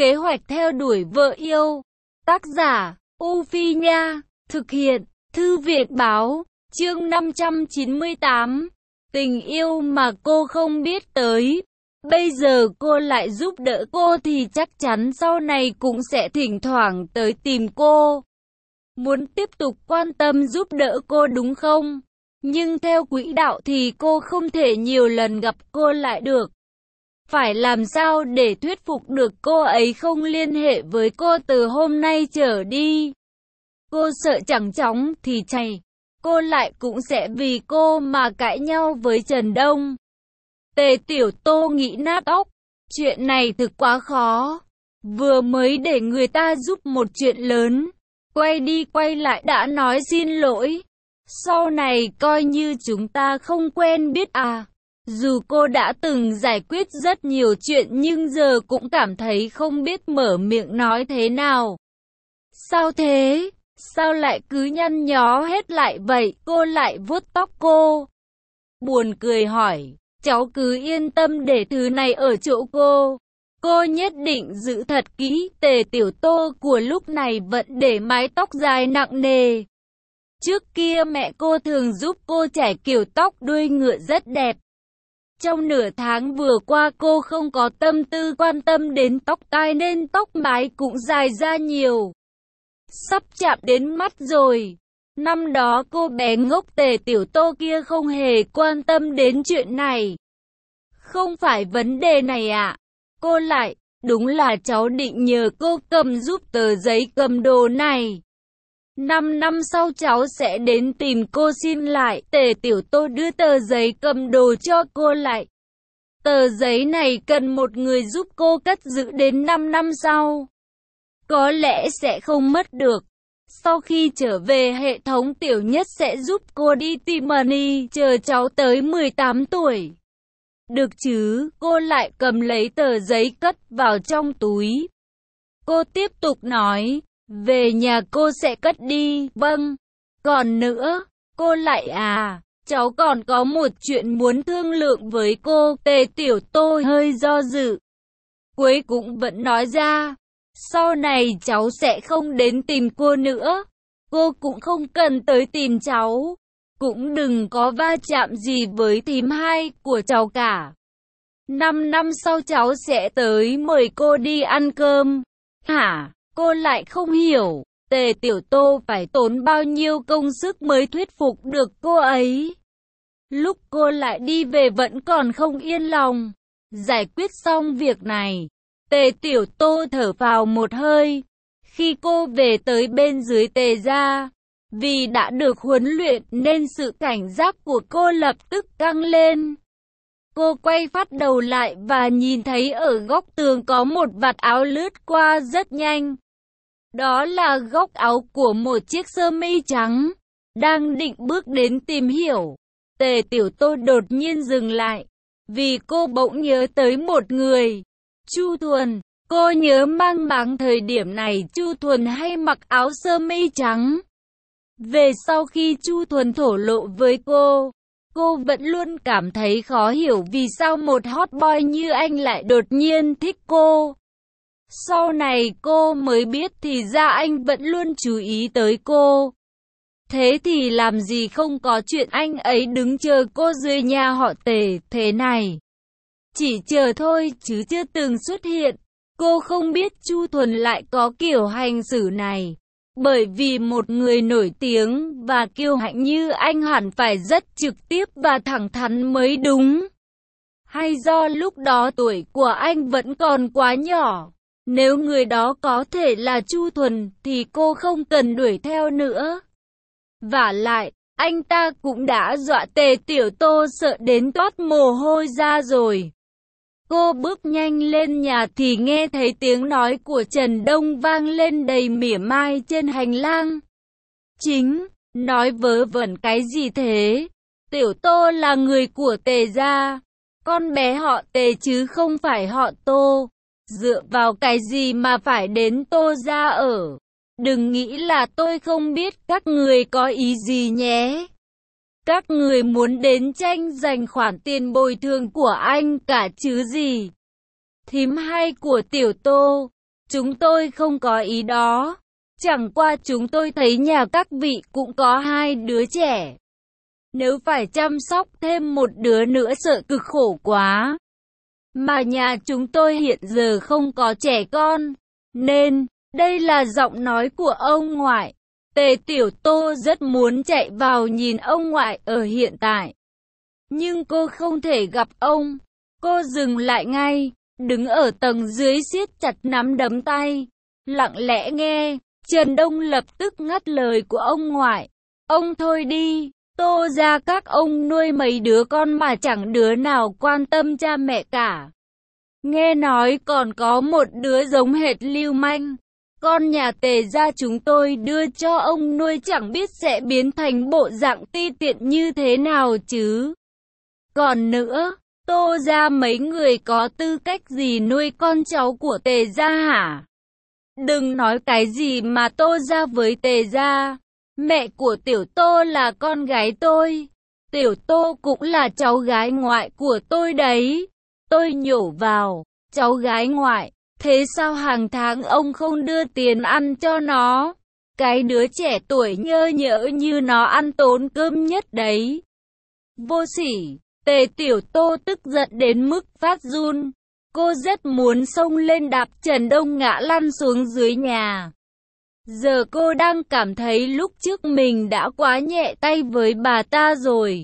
Kế hoạch theo đuổi vợ yêu. Tác giả, U Phi Nha. Thực hiện, Thư viện Báo. Chương 598. Tình yêu mà cô không biết tới. Bây giờ cô lại giúp đỡ cô thì chắc chắn sau này cũng sẽ thỉnh thoảng tới tìm cô. Muốn tiếp tục quan tâm giúp đỡ cô đúng không? Nhưng theo quỹ đạo thì cô không thể nhiều lần gặp cô lại được. Phải làm sao để thuyết phục được cô ấy không liên hệ với cô từ hôm nay trở đi? Cô sợ chẳng chóng thì chạy, cô lại cũng sẽ vì cô mà cãi nhau với Trần Đông. Tề Tiểu Tô nghĩ nát óc, chuyện này thực quá khó. Vừa mới để người ta giúp một chuyện lớn, quay đi quay lại đã nói xin lỗi. Sau này coi như chúng ta không quen biết à. Dù cô đã từng giải quyết rất nhiều chuyện nhưng giờ cũng cảm thấy không biết mở miệng nói thế nào. Sao thế? Sao lại cứ nhăn nhó hết lại vậy? Cô lại vuốt tóc cô. Buồn cười hỏi, cháu cứ yên tâm để thứ này ở chỗ cô. Cô nhất định giữ thật kỹ. Tề Tiểu Tô của lúc này vẫn để mái tóc dài nặng nề. Trước kia mẹ cô thường giúp cô chải kiểu tóc đuôi ngựa rất đẹp. Trong nửa tháng vừa qua cô không có tâm tư quan tâm đến tóc tai nên tóc mái cũng dài ra nhiều. Sắp chạm đến mắt rồi. Năm đó cô bé ngốc Tề Tiểu Tô kia không hề quan tâm đến chuyện này. Không phải vấn đề này ạ. Cô lại, đúng là cháu định nhờ cô cầm giúp tờ giấy cầm đồ này. 5 năm sau cháu sẽ đến tìm cô xin lại. Tề Tiểu Tô đưa tờ giấy cầm đồ cho cô lại. Tờ giấy này cần một người giúp cô cất giữ đến 5 năm sau. Có lẽ sẽ không mất được. Sau khi trở về hệ thống Tiểu Nhất sẽ giúp cô đi tìm money chờ cháu tới 18 tuổi. Được chứ? Cô lại cầm lấy tờ giấy cất vào trong túi. Cô tiếp tục nói. Về nhà cô sẽ cất đi. Vâng. Còn nữa, cô lại cháu còn có một chuyện muốn thương lượng với cô. Tề Tiểu Tô hơi do dự. Cuối cũng vẫn nói ra. Sau này cháu sẽ không đến tìm cô nữa. Cô cũng không cần tới tìm cháu. Cũng đừng có va chạm gì với thím hai của cháu cả. 5 năm sau cháu sẽ tới mời cô đi ăn cơm. Hả? Cô lại không hiểu, Tề Tiểu Tô phải tốn bao nhiêu công sức mới thuyết phục được cô ấy. Lúc cô lại đi về vẫn còn không yên lòng. Giải quyết xong việc này, Tề Tiểu Tô thở vào một hơi. Khi cô về tới bên dưới Tề gia, vì đã được huấn luyện nên sự cảnh giác của cô lập tức căng lên. Cô quay phát đầu lại và nhìn thấy ở góc tường có một vạt áo lướt qua rất nhanh. Đó là góc áo của một chiếc sơ mi trắng. Đang định bước đến tìm hiểu, Tề Tiểu Tô đột nhiên dừng lại. Vì cô bỗng nhớ tới một người. Chu Thuần. Cô nhớ mang máng thời điểm này Chu Thuần hay mặc áo sơ mi trắng. Về sau khi Chu Thuần thổ lộ với cô vẫn luôn cảm thấy khó hiểu vì sao một hot boy như anh lại đột nhiên thích cô. Sau này cô mới biết thì ra anh vẫn luôn chú ý tới cô. Thế thì làm gì không có chuyện anh ấy đứng chờ cô dưới nhà họ Tề thế này. Chỉ chờ thôi chứ chưa từng xuất hiện. Cô không biết Chu Thuần lại có kiểu hành xử này. Bởi vì một người nổi tiếng và kiêu hãnh như anh hẳn phải rất trực tiếp và thẳng thắn mới đúng. Hay do lúc đó tuổi của anh vẫn còn quá nhỏ. Nếu người đó có thể là Chu Thuần thì cô không cần đuổi theo nữa. Vả lại, anh ta cũng đã dọa Tề Tiểu Tô sợ đến toát mồ hôi ra rồi. Cô bước nhanh lên nhà thì nghe thấy tiếng nói của Trần Đông vang lên đầy mỉa mai trên hành lang. Chính, nói vớ vẩn cái gì thế? Tiểu Tô là người của Tề gia. Con bé họ Tề chứ không phải họ Tô. Dựa vào cái gì mà phải đến Tô gia ở? Đừng nghĩ là tôi không biết các người có ý gì nhé. Các người muốn đến tranh giành khoản tiền bồi thường của anh cả chứ gì. Thím hai của Tiểu Tô, Chúng tôi không có ý đó. Chẳng qua chúng tôi thấy nhà các vị cũng có 2 đứa trẻ. Nếu phải chăm sóc thêm một đứa nữa sợ cực khổ quá. Mà nhà chúng tôi hiện giờ không có trẻ con. Nên, đây là giọng nói của ông ngoại. Tề Tiểu Tô rất muốn chạy vào nhìn ông ngoại ở hiện tại. Nhưng cô không thể gặp ông. Cô dừng lại ngay, đứng ở tầng dưới siết chặt nắm đấm tay. Lặng lẽ nghe, Trần Đông lập tức ngắt lời của ông ngoại. Ông thôi đi, Tô gia các ông nuôi mấy đứa con mà chẳng đứa nào quan tâm cha mẹ cả. Nghe nói còn có một đứa giống hệt lưu manh. Con nhà Tề gia chúng tôi đưa cho ông nuôi chẳng biết sẽ biến thành bộ dạng ti tiện như thế nào chứ. Còn nữa, Tô gia mấy người có tư cách gì nuôi con cháu của Tề gia hả? Đừng nói cái gì mà Tô gia với Tề gia. Mẹ của Tiểu Tô là con gái tôi. Tiểu Tô cũng là cháu gái ngoại của tôi đấy. Tôi nhổ vào, cháu gái ngoại. Thế sao hàng tháng ông không đưa tiền ăn cho nó? Cái đứa trẻ tuổi nhơ nhỡ như nó ăn tốn cơm nhất đấy. Vô sỉ, Tề Tiểu Tô tức giận đến mức phát run. Cô rất muốn xông lên đạp Trần Đông ngã lăn xuống dưới nhà. Giờ cô đang cảm thấy lúc trước mình đã quá nhẹ tay với bà ta rồi.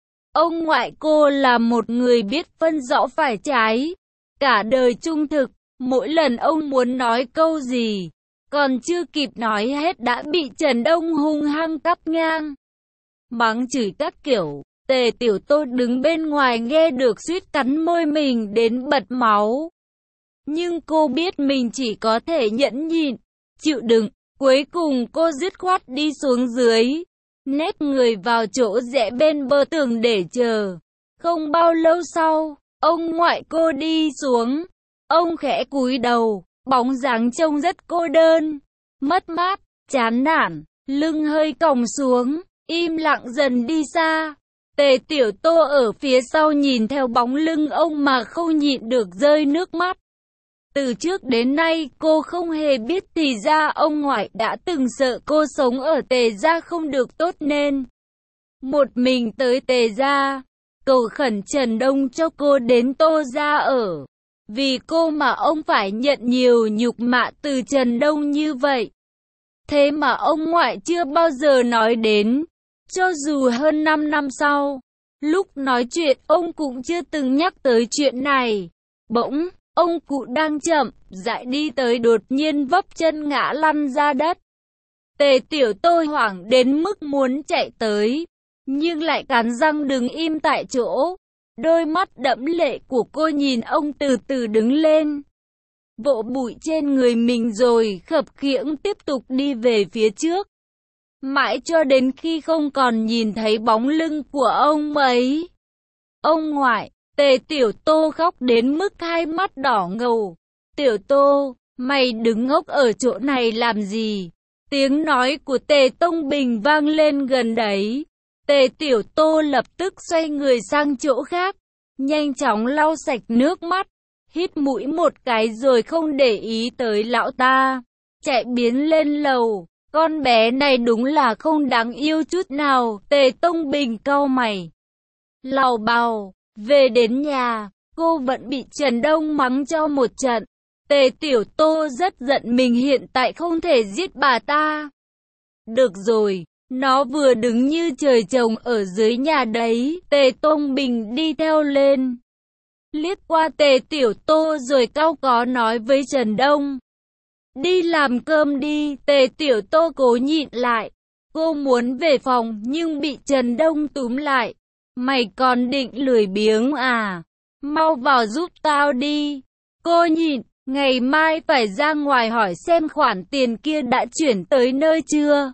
Ông ngoại cô là một người biết phân rõ phải trái. Cả đời trung thực, mỗi lần ông muốn nói câu gì, còn chưa kịp nói hết đã bị Trần Đông hung hăng cắt ngang. Mắng chửi các kiểu, Tề Tiểu Tô đứng bên ngoài nghe được suýt cắn môi mình đến bật máu. Nhưng cô biết mình chỉ có thể nhẫn nhịn, chịu đựng. Cuối cùng cô dứt khoát đi xuống dưới, nép người vào chỗ rẽ bên bờ tường để chờ. Không bao lâu sau, ông ngoại cô đi xuống. Ông khẽ cúi đầu, bóng dáng trông rất cô đơn, mất mát, chán nản, lưng hơi còng xuống, im lặng dần đi xa. Tề Tiểu Tô ở phía sau nhìn theo bóng lưng ông mà không nhịn được rơi nước mắt. Từ trước đến nay cô không hề biết thì ra ông ngoại đã từng sợ cô sống ở Tề gia không được tốt nên một mình tới Tề gia, cầu khẩn Trần Đông cho cô đến Tô gia ở. Vì cô mà ông phải nhận nhiều nhục mạ từ Trần Đông như vậy. Thế mà ông ngoại chưa bao giờ nói đến. Cho dù hơn 5 năm sau, lúc nói chuyện ông cũng chưa từng nhắc tới chuyện này. Bỗng, ông cụ đang chậm rãi đi tới đột nhiên vấp chân ngã lăn ra đất. Tề Tiểu Tô hoảng đến mức muốn chạy tới, nhưng lại cắn răng đứng im tại chỗ. Đôi mắt đẫm lệ của cô nhìn ông từ từ đứng lên, vỗ bụi trên người mình rồi khập khiễng tiếp tục đi về phía trước. Mãi cho đến khi không còn nhìn thấy bóng lưng của ông ấy. Ông ngoại, Tề Tiểu Tô khóc đến mức hai mắt đỏ ngầu. Tiểu Tô, mày đứng ngốc ở chỗ này làm gì? Tiếng nói của Tề Tông Bình vang lên gần đấy. Tề Tiểu Tô lập tức xoay người sang chỗ khác, nhanh chóng lau sạch nước mắt, hít mũi một cái rồi không để ý tới lão ta, chạy biến lên lầu. Con bé này đúng là không đáng yêu chút nào. Tề Tông Bình cau mày, lảo bào về đến nhà, cô vẫn bị Trần Đông mắng cho một trận. Tề Tiểu Tô rất giận mình hiện tại không thể giết bà ta. Được rồi, nó vừa đứng như trời trồng ở dưới nhà đấy. Tề Tông Bình đi theo lên, liếc qua Tề Tiểu Tô rồi cau có nói với Trần Đông. Đi làm cơm đi. Tề Tiểu Tô cố nhịn lại. Cô muốn về phòng nhưng bị Trần Đông túm lại. Mày còn định lười biếng à? Mau vào giúp tao đi. Cô nhịn, ngày mai phải ra ngoài hỏi xem khoản tiền kia đã chuyển tới nơi chưa.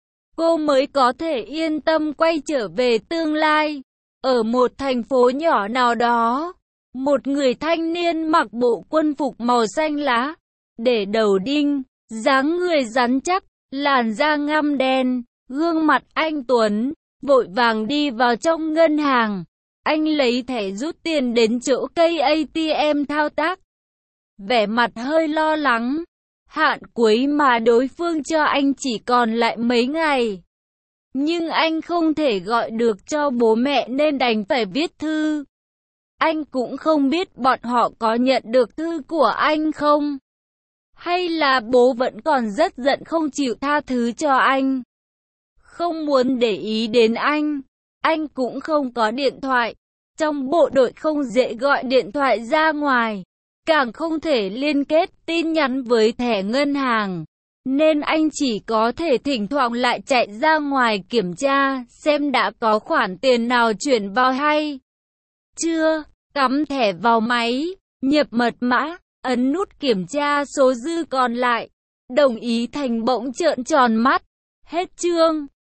Cô mới có thể yên tâm quay trở về tương lai. Ở một thành phố nhỏ nào đó, một người thanh niên mặc bộ quân phục màu xanh lá, để đầu đinh, dáng người rắn chắc, làn da ngăm đen, gương mặt anh tuấn, vội vàng đi vào trong ngân hàng. Anh lấy thẻ rút tiền đến chỗ cây ATM thao tác, vẻ mặt hơi lo lắng. Hạn cuối mà đối phương cho anh chỉ còn lại mấy ngày. Nhưng anh không thể gọi được cho bố mẹ nên đành phải viết thư. Anh cũng không biết bọn họ có nhận được thư của anh không. Hay là bố vẫn còn rất giận không chịu tha thứ cho anh. Không muốn để ý đến anh cũng không có điện thoại. Trong bộ đội không dễ gọi điện thoại ra ngoài, càng không thể liên kết tin nhắn với thẻ ngân hàng. Nên anh chỉ có thể thỉnh thoảng lại chạy ra ngoài kiểm tra xem đã có khoản tiền nào chuyển vào hay chưa, cắm thẻ vào máy, nhập mật mã, ấn nút kiểm tra số dư còn lại. Đồng ý Thành bỗng trợn tròn mắt. Hết chương.